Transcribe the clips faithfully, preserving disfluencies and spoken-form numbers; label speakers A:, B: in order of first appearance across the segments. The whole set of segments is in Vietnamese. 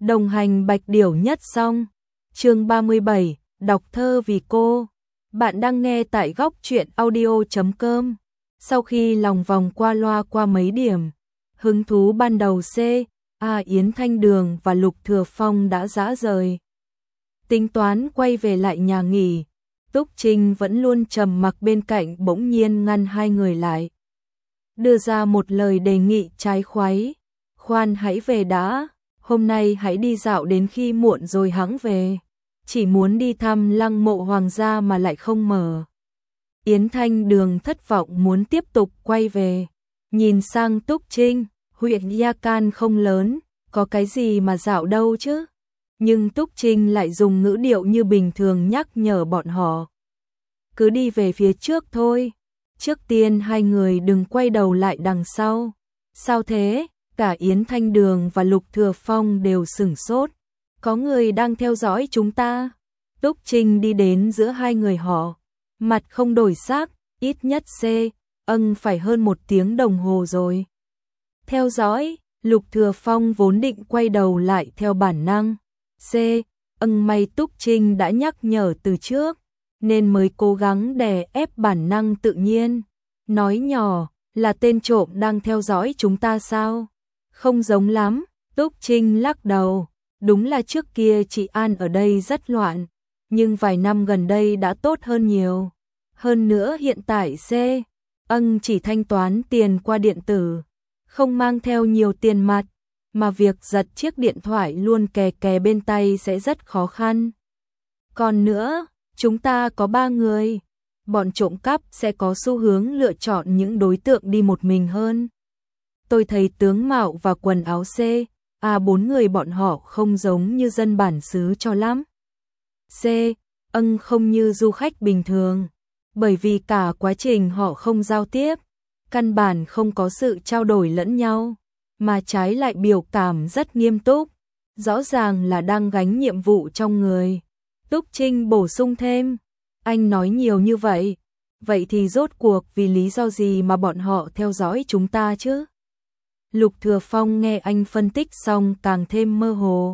A: Đồng hành Bạch Điểu nhất xong. Chương ba mươi bảy, đọc thơ vì cô. Bạn đang nghe tại góc truyện audio chấm com. Sau khi lòng vòng qua loa qua mấy điểm, hứng thú ban đầu C, A Yến Thanh Đường và Lục Thừa Phong đã rã rời. Tính toán quay về lại nhà nghỉ, Túc Trinh vẫn luôn trầm mặc bên cạnh bỗng nhiên ngăn hai người lại. Đưa ra một lời đề nghị trái khoái. Khoan hãy về đã, hôm nay hãy đi dạo đến khi muộn rồi hẵng về. Chỉ muốn đi thăm lăng mộ hoàng gia mà lại không mở. Yến Thanh Đường thất vọng muốn tiếp tục quay về. Nhìn sang Túc Trinh, huyện Gia Can không lớn, có cái gì mà dạo đâu chứ. Nhưng Túc Trinh lại dùng ngữ điệu như bình thường nhắc nhở bọn họ. Cứ đi về phía trước thôi. Trước tiên hai người đừng quay đầu lại đằng sau. Sao thế? Cả Yến Thanh Đường và Lục Thừa Phong đều sửng sốt. Có người đang theo dõi chúng ta. Túc Trinh đi đến giữa hai người họ. Mặt không đổi sắc, ít nhất C, âng phải hơn một tiếng đồng hồ rồi. Theo dõi, Lục Thừa Phong vốn định quay đầu lại theo bản năng. C, âng may Túc Trinh đã nhắc nhở từ trước, nên mới cố gắng đè ép bản năng tự nhiên. Nói nhỏ, là tên trộm đang theo dõi chúng ta sao? Không giống lắm, Túc Trinh lắc đầu. Đúng là trước kia chị An ở đây rất loạn, nhưng vài năm gần đây đã tốt hơn nhiều. Hơn nữa hiện tại C, âng chỉ thanh toán tiền qua điện tử, không mang theo nhiều tiền mặt, mà việc giật chiếc điện thoại luôn kè kè bên tay sẽ rất khó khăn. Còn nữa, chúng ta có ba người, bọn trộm cắp sẽ có xu hướng lựa chọn những đối tượng đi một mình hơn. Tôi thấy tướng mạo và quần áo C, A bốn người bọn họ không giống như dân bản xứ cho lắm. C, âng không như du khách bình thường, bởi vì cả quá trình họ không giao tiếp, căn bản không có sự trao đổi lẫn nhau, mà trái lại biểu cảm rất nghiêm túc, rõ ràng là đang gánh nhiệm vụ trong người. Túc Trinh bổ sung thêm, anh nói nhiều như vậy, vậy thì rốt cuộc vì lý do gì mà bọn họ theo dõi chúng ta chứ? Lục Thừa Phong nghe anh phân tích xong càng thêm mơ hồ.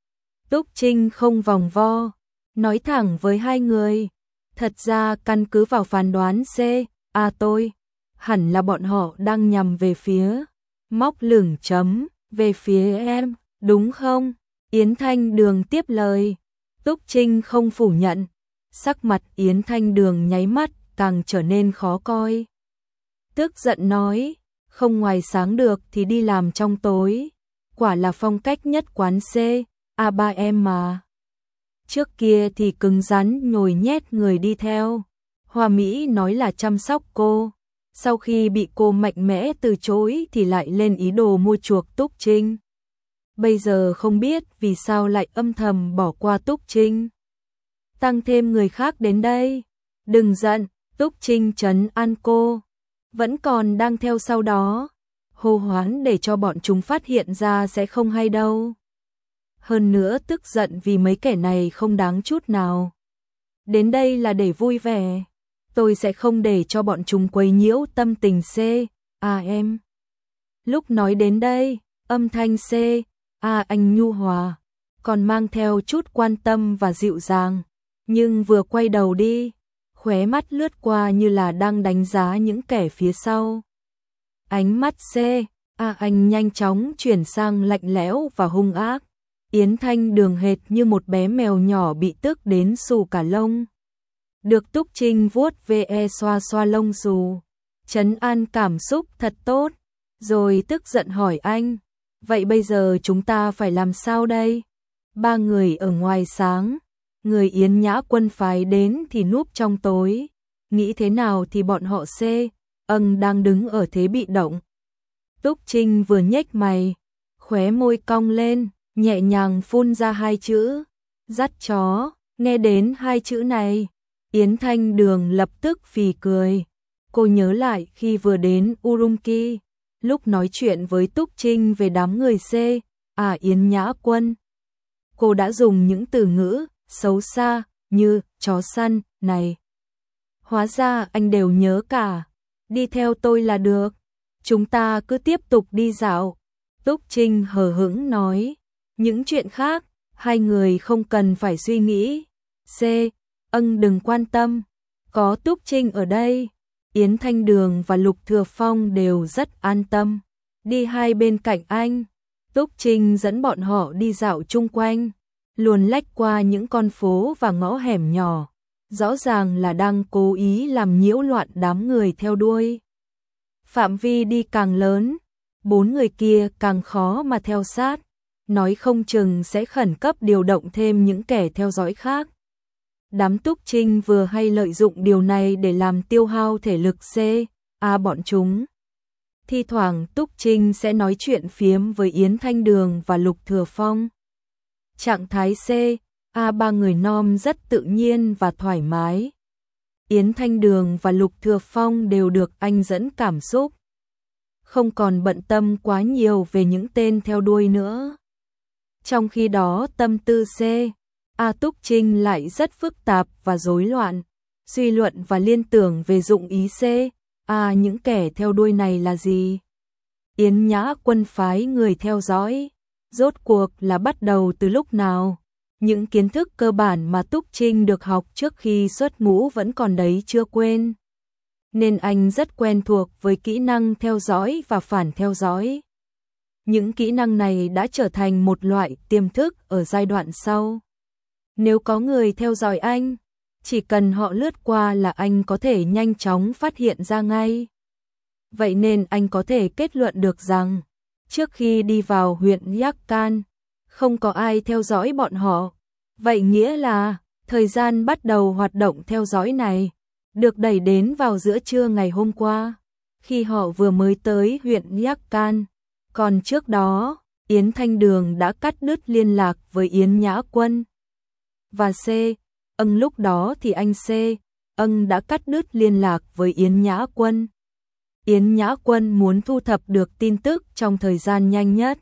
A: Túc Trinh không vòng vo, nói thẳng với hai người. Thật ra căn cứ vào phán đoán C, A tôi, hẳn là bọn họ đang nhằm về phía, móc lửng chấm, về phía em, đúng không? Yến Thanh Đường tiếp lời. Túc Trinh không phủ nhận, sắc mặt Yến Thanh Đường nháy mắt càng trở nên khó coi. Tức giận nói, không ngoài sáng được thì đi làm trong tối, quả là phong cách nhất quán C, A ba em mà. Trước kia thì cứng rắn nhồi nhét người đi theo, Hoa Mỹ nói là chăm sóc cô, sau khi bị cô mạnh mẽ từ chối thì lại lên ý đồ mua chuộc Túc Trinh. Bây giờ không biết vì sao lại âm thầm bỏ qua Túc Trinh. Tăng thêm người khác đến đây. Đừng giận, Túc Trinh trấn an cô. Vẫn còn đang theo sau đó. Hô hoán để cho bọn chúng phát hiện ra sẽ không hay đâu. Hơn nữa tức giận vì mấy kẻ này không đáng chút nào. Đến đây là để vui vẻ. Tôi sẽ không để cho bọn chúng quấy nhiễu tâm tình C, A em. Lúc nói đến đây, âm thanh C, A anh nhu hòa, còn mang theo chút quan tâm và dịu dàng. Nhưng vừa quay đầu đi, khóe mắt lướt qua như là đang đánh giá những kẻ phía sau. Ánh mắt C, A anh nhanh chóng chuyển sang lạnh lẽo và hung ác. Yến Thanh Đường hệt như một bé mèo nhỏ bị tức đến xù cả lông. Được Túc Trinh vuốt ve xoa xoa lông xù, trấn an cảm xúc thật tốt, rồi tức giận hỏi anh, vậy bây giờ chúng ta phải làm sao đây? Ba người ở ngoài sáng, người Yến Nhã Quân phái đến thì núp trong tối, nghĩ thế nào thì bọn họ C, âng đang đứng ở thế bị động. Túc Trinh vừa nhếch mày, khóe môi cong lên, nhẹ nhàng phun ra hai chữ, dắt chó. Nghe đến hai chữ này, Yến Thanh Đường lập tức phì cười. Cô nhớ lại khi vừa đến Urumqi, lúc nói chuyện với Túc Trinh về đám người C, à Yến Nhã Quân. Cô đã dùng những từ ngữ xấu xa như chó săn này. Hóa ra anh đều nhớ cả. Đi theo tôi là được. Chúng ta cứ tiếp tục đi dạo. Túc Trinh hờ hững nói. Những chuyện khác, hai người không cần phải suy nghĩ. C. Ân đừng quan tâm, có Túc Trinh ở đây. Yến Thanh Đường và Lục Thừa Phong đều rất an tâm. Đi hai bên cạnh anh, Túc Trinh dẫn bọn họ đi dạo chung quanh, luồn lách qua những con phố và ngõ hẻm nhỏ. Rõ ràng là đang cố ý làm nhiễu loạn đám người theo đuôi. Phạm vi đi càng lớn, bốn người kia càng khó mà theo sát, nói không chừng sẽ khẩn cấp điều động thêm những kẻ theo dõi khác. Đám Túc Trinh vừa hay lợi dụng điều này để làm tiêu hao thể lực C. A bọn chúng. Thi thoảng Túc Trinh sẽ nói chuyện phiếm với Yến Thanh Đường và Lục Thừa Phong. Trạng thái C. A ba người nom rất tự nhiên và thoải mái. Yến Thanh Đường và Lục Thừa Phong đều được anh dẫn cảm xúc, không còn bận tâm quá nhiều về những tên theo đuôi nữa. Trong khi đó tâm tư C. A Túc Trinh lại rất phức tạp và rối loạn, suy luận và liên tưởng về dụng ý C. A những kẻ theo đuôi này là gì? Yến Nhã Quân phái người theo dõi, rốt cuộc là bắt đầu từ lúc nào? Những kiến thức cơ bản mà Túc Trinh được học trước khi xuất ngũ vẫn còn đấy chưa quên. Nên anh rất quen thuộc với kỹ năng theo dõi và phản theo dõi. Những kỹ năng này đã trở thành một loại tiềm thức ở giai đoạn sau. Nếu có người theo dõi anh, chỉ cần họ lướt qua là anh có thể nhanh chóng phát hiện ra ngay. Vậy nên anh có thể kết luận được rằng, trước khi đi vào huyện Yak Can, không có ai theo dõi bọn họ. Vậy nghĩa là, thời gian bắt đầu hoạt động theo dõi này, được đẩy đến vào giữa trưa ngày hôm qua, khi họ vừa mới tới huyện Yak Can. Còn trước đó, Yến Thanh Đường đã cắt đứt liên lạc với Yến Nhã Quân. Và C. Ân lúc đó thì anh C. Ân đã cắt đứt liên lạc với Yến Nhã Quân. Yến Nhã Quân muốn thu thập được tin tức trong thời gian nhanh nhất.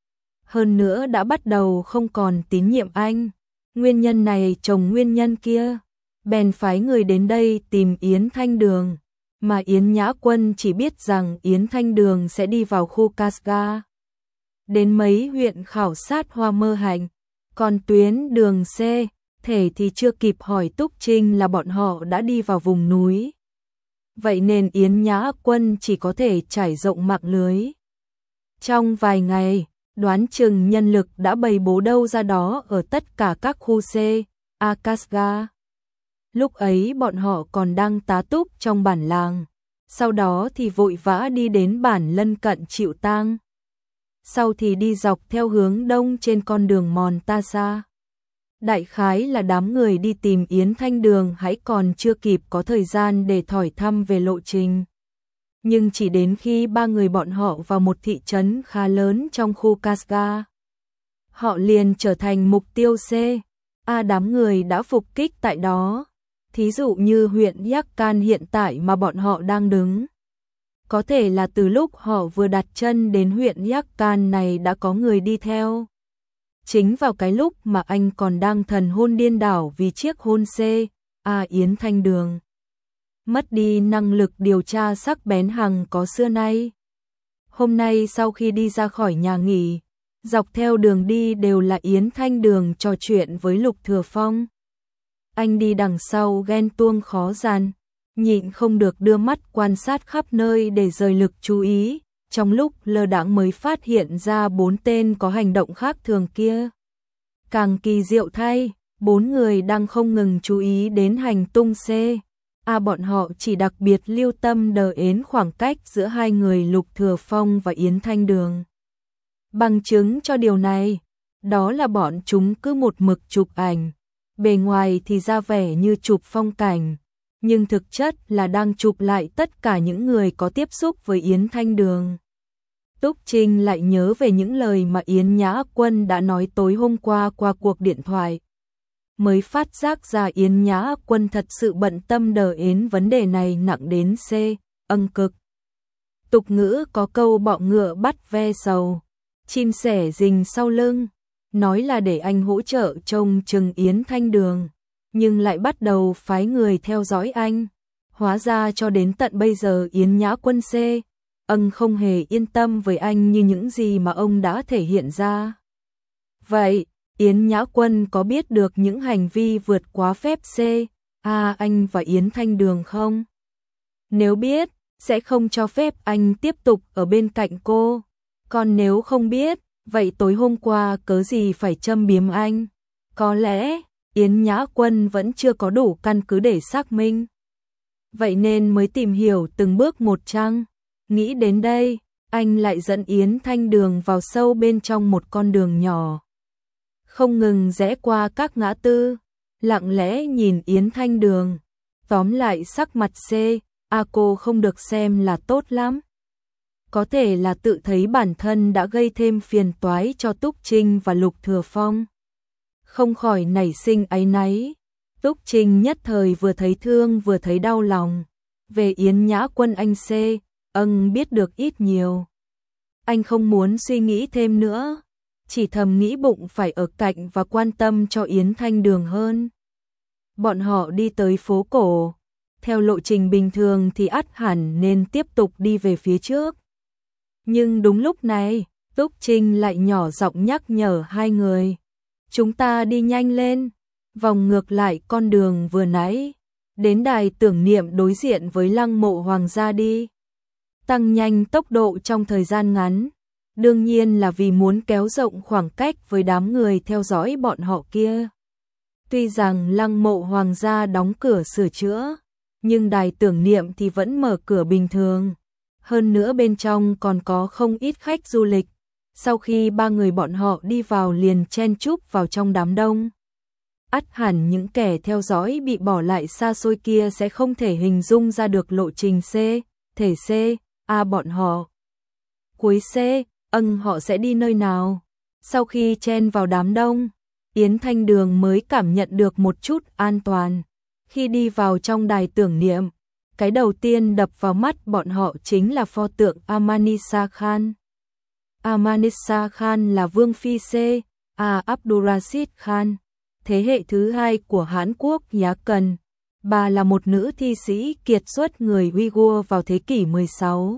A: Hơn nữa đã bắt đầu không còn tín nhiệm anh. Nguyên nhân này chồng nguyên nhân kia. Bèn phái người đến đây tìm Yến Thanh Đường. Mà Yến Nhã Quân chỉ biết rằng Yến Thanh Đường sẽ đi vào khu Casga, đến mấy huyện khảo sát hoa mơ hành. Còn tuyến đường C. Thể thì chưa kịp hỏi Túc Trinh là bọn họ đã đi vào vùng núi. Vậy nên Yến Nhã Quân chỉ có thể trải rộng mạng lưới. Trong vài ngày, đoán chừng nhân lực đã bày bố đâu ra đó ở tất cả các khu C, A Casga. Lúc ấy bọn họ còn đang tá túc trong bản làng, sau đó thì vội vã đi đến bản lân cận Chịu Tang. Sau thì đi dọc theo hướng đông trên con đường Montasa. Đại khái là đám người đi tìm Yến Thanh Đường hãy còn chưa kịp có thời gian để hỏi thăm về lộ trình. Nhưng chỉ đến khi ba người bọn họ vào một thị trấn khá lớn trong khu Casga, họ liền trở thành mục tiêu C. A đám người đã phục kích tại đó. Thí dụ như huyện Yak Can hiện tại mà bọn họ đang đứng. Có thể là từ lúc họ vừa đặt chân đến huyện Yak Can này đã có người đi theo. Chính vào cái lúc mà anh còn đang thần hôn điên đảo vì chiếc hôn C. A Yến Thanh Đường mất đi năng lực điều tra sắc bén hằng có xưa nay. Hôm nay sau khi đi ra khỏi nhà nghỉ, dọc theo đường đi đều là Yến Thanh Đường trò chuyện với Lục Thừa Phong. Anh đi đằng sau ghen tuông khó dằn, nhịn không được đưa mắt quan sát khắp nơi để rời lực chú ý, trong lúc lơ đãng mới phát hiện ra bốn tên có hành động khác thường kia. Càng kỳ diệu thay, bốn người đang không ngừng chú ý đến hành tung C. A bọn họ chỉ đặc biệt lưu tâm đờ ến khoảng cách giữa hai người Lục Thừa Phong và Yến Thanh Đường. Bằng chứng cho điều này, đó là bọn chúng cứ một mực chụp ảnh. Bề ngoài thì ra vẻ như chụp phong cảnh, nhưng thực chất là đang chụp lại tất cả những người có tiếp xúc với Yến Thanh Đường. Túc Trinh lại nhớ về những lời mà Yến Nhã Quân đã nói tối hôm qua qua cuộc điện thoại. Mới phát giác ra Yến Nhã Quân thật sự bận tâm đờ ến vấn đề này nặng đến C. Ân cực. Tục ngữ có câu bọ ngựa bắt ve sầu, chim sẻ rình sau lưng. Nói là để anh hỗ trợ trông chừng Yến Thanh Đường, nhưng lại bắt đầu phái người theo dõi anh. Hóa ra cho đến tận bây giờ Yến Nhã Quân C. Ân không hề yên tâm với anh như những gì mà ông đã thể hiện ra. Vậy, Yến Nhã Quân có biết được những hành vi vượt quá phép C, A anh và Yến Thanh Đường không? Nếu biết, sẽ không cho phép anh tiếp tục ở bên cạnh cô. Còn nếu không biết, vậy tối hôm qua cớ gì phải châm biếm anh? Có lẽ, Yến Nhã Quân vẫn chưa có đủ căn cứ để xác minh. Vậy nên mới tìm hiểu từng bước một chăng? Nghĩ đến đây, anh lại dẫn Yến Thanh Đường vào sâu bên trong một con đường nhỏ. Không ngừng rẽ qua các ngã tư, lặng lẽ nhìn Yến Thanh Đường. Tóm lại sắc mặt C, A cô không được xem là tốt lắm. Có thể là tự thấy bản thân đã gây thêm phiền toái cho Túc Trinh và Lục Thừa Phong. Không khỏi nảy sinh áy náy. Túc Trinh nhất thời vừa thấy thương vừa thấy đau lòng. Về Yến Nhã Quân anh C, âng biết được ít nhiều. Anh không muốn suy nghĩ thêm nữa, chỉ thầm nghĩ bụng phải ở cạnh và quan tâm cho Yến Thanh Đường hơn. Bọn họ đi tới phố cổ, theo lộ trình bình thường thì ắt hẳn nên tiếp tục đi về phía trước. Nhưng đúng lúc này, Túc Trinh lại nhỏ giọng nhắc nhở hai người. Chúng ta đi nhanh lên, vòng ngược lại con đường vừa nãy, đến đài tưởng niệm đối diện với lăng mộ hoàng gia đi. Tăng nhanh tốc độ trong thời gian ngắn, đương nhiên là vì muốn kéo rộng khoảng cách với đám người theo dõi bọn họ kia. Tuy rằng lăng mộ hoàng gia đóng cửa sửa chữa, nhưng đài tưởng niệm thì vẫn mở cửa bình thường. Hơn nữa bên trong còn có không ít khách du lịch. Sau khi ba người bọn họ đi vào liền chen chúc vào trong đám đông. Ắt hẳn những kẻ theo dõi bị bỏ lại xa xôi kia sẽ không thể hình dung ra được lộ trình C, thể C, A bọn họ. Cuối C, âng họ sẽ đi nơi nào. Sau khi chen vào đám đông, Yến Thanh Đường mới cảm nhận được một chút an toàn. Khi đi vào trong đài tưởng niệm, cái đầu tiên đập vào mắt bọn họ chính là pho tượng Amanisa Khan. Amanisa Khan là vương phi C, A Abdurrashid Khan, thế hệ thứ hai của Hán Quốc Nhã Cần. Bà là một nữ thi sĩ kiệt xuất người Uyghur vào thế kỷ mười sáu.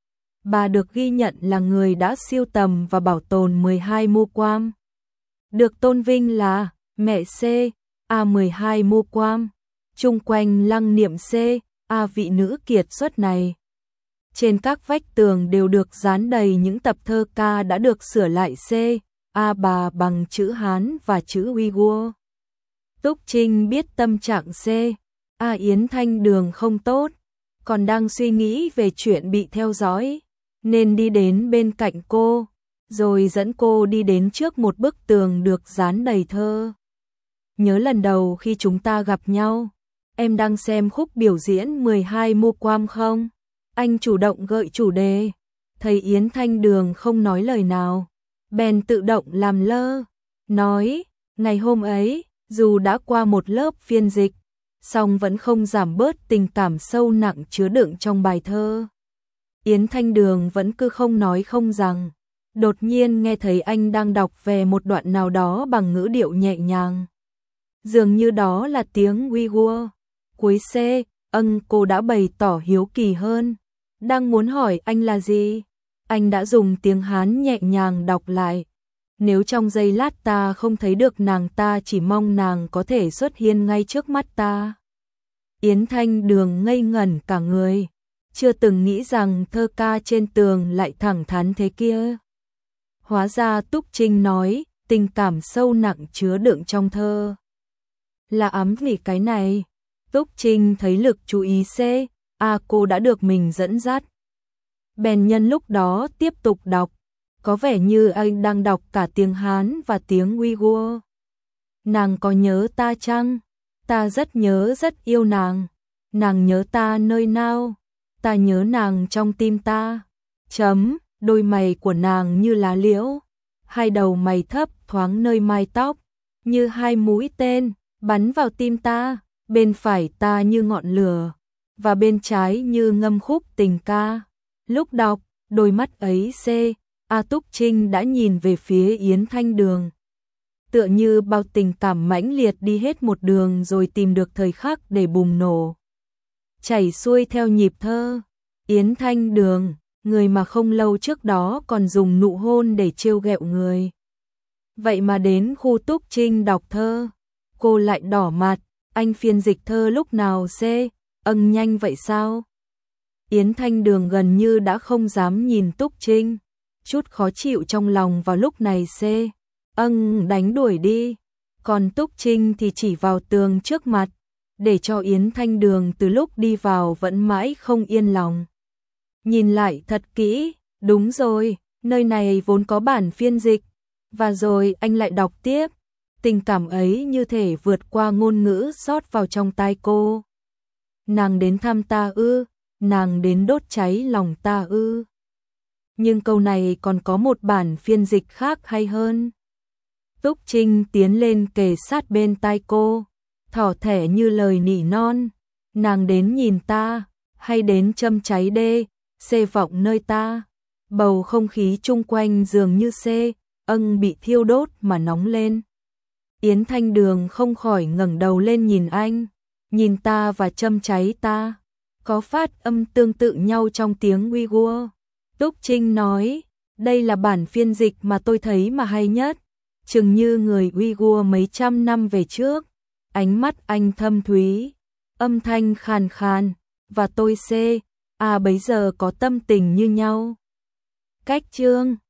A: Bà được ghi nhận là người đã sưu tầm và bảo tồn mười hai mu quam. Được tôn vinh là mẹ C, A mười hai mu quam. Chung quanh lăng niệm C, A vị nữ kiệt xuất này. Trên các vách tường đều được dán đầy những tập thơ ca đã được sửa lại C, A bà bằng chữ Hán và chữ Uyghur. Túc Trinh biết tâm trạng C, A Yến Thanh Đường không tốt, còn đang suy nghĩ về chuyện bị theo dõi, nên đi đến bên cạnh cô, rồi dẫn cô đi đến trước một bức tường được dán đầy thơ. Nhớ lần đầu khi chúng ta gặp nhau, em đang xem khúc biểu diễn mười hai mu quam không? Anh chủ động gợi chủ đề, thấy Yến Thanh Đường không nói lời nào, bèn tự động làm lơ, nói, ngày hôm ấy, dù đã qua một lớp phiên dịch, song vẫn không giảm bớt tình cảm sâu nặng chứa đựng trong bài thơ. Yến Thanh Đường vẫn cứ không nói không rằng, đột nhiên nghe thấy anh đang đọc về một đoạn nào đó bằng ngữ điệu nhẹ nhàng. Dường như đó là tiếng Uyghur. Cuối C, âng cô đã bày tỏ hiếu kỳ hơn, đang muốn hỏi anh là gì. Anh đã dùng tiếng Hán nhẹ nhàng đọc lại. Nếu trong giây lát ta không thấy được nàng ta chỉ mong nàng có thể xuất hiện ngay trước mắt ta. Yến Thanh Đường ngây ngẩn cả người, chưa từng nghĩ rằng thơ ca trên tường lại thẳng thắn thế kia. Hóa ra Túc Trinh nói, tình cảm sâu nặng chứa đựng trong thơ. Là ám vì cái này. Túc Trinh thấy lực chú ý C, A cô đã được mình dẫn dắt. Bèn nhân lúc đó tiếp tục đọc, có vẻ như anh đang đọc cả tiếng Hán và tiếng Uyghur. Nàng có nhớ ta chăng? Ta rất nhớ rất yêu nàng. Nàng nhớ ta nơi nào? Ta nhớ nàng trong tim ta. Chấm, đôi mày của nàng như lá liễu, hai đầu mày thấp thoáng nơi mai tóc, như hai mũi tên, bắn vào tim ta, bên phải ta như ngọn lửa, và bên trái như ngâm khúc tình ca. Lúc đọc, đôi mắt ấy C, A Túc Trinh đã nhìn về phía Yến Thanh Đường. Tựa như bao tình cảm mãnh liệt đi hết một đường rồi tìm được thời khắc để bùng nổ. Chảy xuôi theo nhịp thơ, Yến Thanh Đường, người mà không lâu trước đó còn dùng nụ hôn để trêu ghẹo người. Vậy mà đến khu Túc Trinh đọc thơ, cô lại đỏ mặt, anh phiên dịch thơ lúc nào C, âng nhanh vậy sao? Yến Thanh Đường gần như đã không dám nhìn Túc Trinh, chút khó chịu trong lòng vào lúc này C, âng đánh đuổi đi, còn Túc Trinh thì chỉ vào tường trước mặt, để cho Yến Thanh Đường từ lúc đi vào vẫn mãi không yên lòng. Nhìn lại thật kỹ, đúng rồi, nơi này vốn có bản phiên dịch, và rồi anh lại đọc tiếp, tình cảm ấy như thể vượt qua ngôn ngữ rót vào trong tai cô. Nàng đến thăm ta ư, nàng đến đốt cháy lòng ta ư. Nhưng câu này còn có một bản phiên dịch khác hay hơn. Túc Trinh tiến lên kề sát bên tai cô, thỏ thẻ như lời nỉ non, nàng đến nhìn ta, hay đến châm cháy đê, xê vọng nơi ta. Bầu không khí chung quanh dường như xê, âng bị thiêu đốt mà nóng lên. Yến Thanh Đường không khỏi ngẩng đầu lên nhìn anh, nhìn ta và châm cháy ta, có phát âm tương tự nhau trong tiếng Uyghur. Túc Trinh nói, đây là bản phiên dịch mà tôi thấy mà hay nhất, chừng như người Uyghur mấy trăm năm về trước. Ánh mắt anh thâm thúy, âm thanh khàn khàn, và tôi C, à bấy giờ có tâm tình như nhau. Cách chương